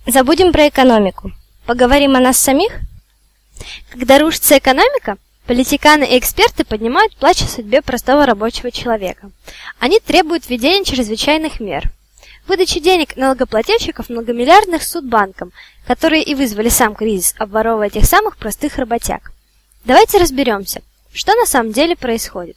Забудем про экономику. Поговорим о нас самих? Когда рушится экономика, политиканы и эксперты поднимают плач о судьбе простого рабочего человека. Они требуют введения чрезвычайных мер. Выдачи денег налогоплательщиков многомиллиардных суд банкам, которые и вызвали сам кризис, обворовывая тех самых простых работяг. Давайте разберемся, что на самом деле происходит.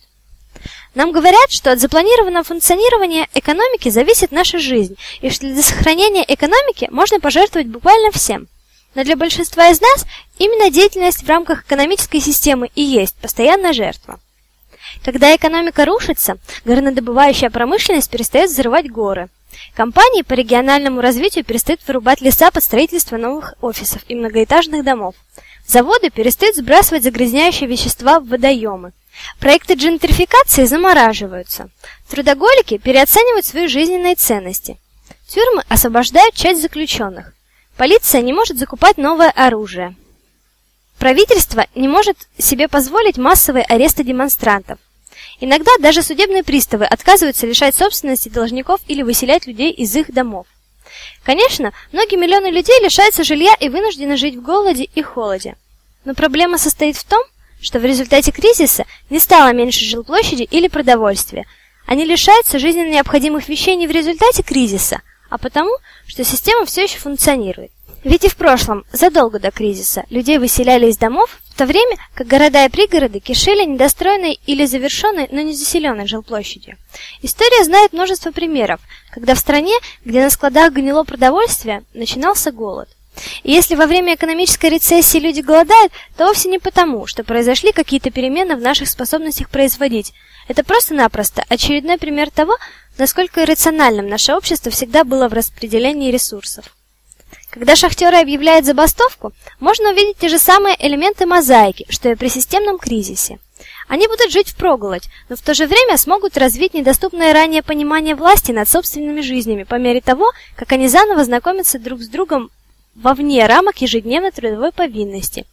Нам говорят, что от запланированного функционирования экономики зависит наша жизнь, и что для сохранения экономики можно пожертвовать буквально всем. Но для большинства из нас именно деятельность в рамках экономической системы и есть постоянная жертва. Когда экономика рушится, горнодобывающая промышленность перестает взрывать горы. Компании по региональному развитию перестают вырубать леса под строительство новых офисов и многоэтажных домов. Заводы перестают сбрасывать загрязняющие вещества в водоемы. Проекты джентрификации замораживаются. Трудоголики переоценивают свои жизненные ценности. Тюрьмы освобождают часть заключенных. Полиция не может закупать новое оружие. Правительство не может себе позволить массовые аресты демонстрантов. Иногда даже судебные приставы отказываются лишать собственности должников или выселять людей из их домов. Конечно, многие миллионы людей лишаются жилья и вынуждены жить в голоде и холоде. Но проблема состоит в том, что в результате кризиса не стало меньше жилплощади или продовольствия. Они лишаются жизненно необходимых вещей не в результате кризиса, а потому, что система все еще функционирует. Ведь и в прошлом, задолго до кризиса, людей выселяли из домов, в то время как города и пригороды кишели недостроенной или завершенной, но не заселенной жилплощадью. История знает множество примеров, когда в стране, где на складах гнило продовольствие, начинался голод. И если во время экономической рецессии люди голодают, то вовсе не потому, что произошли какие-то перемены в наших способностях производить. Это просто-напросто очередной пример того, насколько иррациональным наше общество всегда было в распределении ресурсов. Когда шахтеры объявляют забастовку, можно увидеть те же самые элементы мозаики, что и при системном кризисе. Они будут жить впроголодь, но в то же время смогут развить недоступное ранее понимание власти над собственными жизнями по мере того, как они заново знакомятся друг с другом вовне рамок ежедневной трудовой повинности.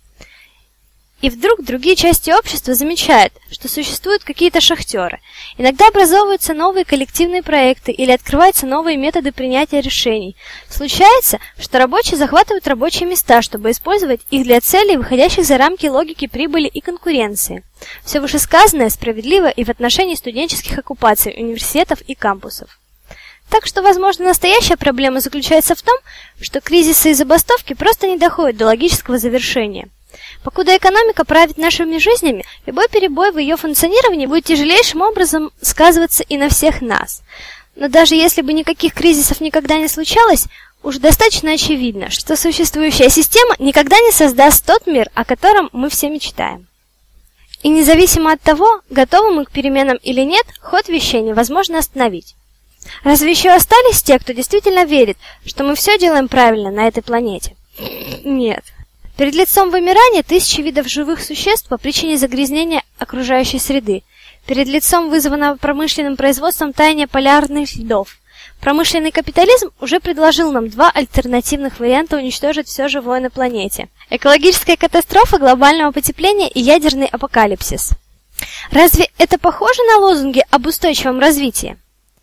И вдруг другие части общества замечают, что существуют какие-то шахтеры. Иногда образовываются новые коллективные проекты или открываются новые методы принятия решений. Случается, что рабочие захватывают рабочие места, чтобы использовать их для целей, выходящих за рамки логики прибыли и конкуренции. Все вышесказанное справедливо и в отношении студенческих оккупаций университетов и кампусов. Так что, возможно, настоящая проблема заключается в том, что кризисы и забастовки просто не доходят до логического завершения. Покуда экономика правит нашими жизнями, любой перебой в ее функционировании будет тяжелейшим образом сказываться и на всех нас. Но даже если бы никаких кризисов никогда не случалось, уж достаточно очевидно, что существующая система никогда не создаст тот мир, о котором мы все мечтаем. И независимо от того, готовы мы к переменам или нет, ход вещей невозможно остановить. Разве еще остались те, кто действительно верит, что мы все делаем правильно на этой планете? Нет. Перед лицом вымирания тысячи видов живых существ по причине загрязнения окружающей среды. Перед лицом вызванного промышленным производством таяния полярных льдов. Промышленный капитализм уже предложил нам два альтернативных варианта уничтожить все живое на планете. Экологическая катастрофа глобального потепления и ядерный апокалипсис. Разве это похоже на лозунги об устойчивом развитии?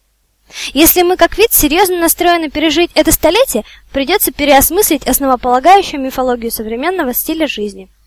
Если мы как вид серьезно настроены пережить это столетие, придется переосмыслить основополагающую мифологию современного стиля жизни.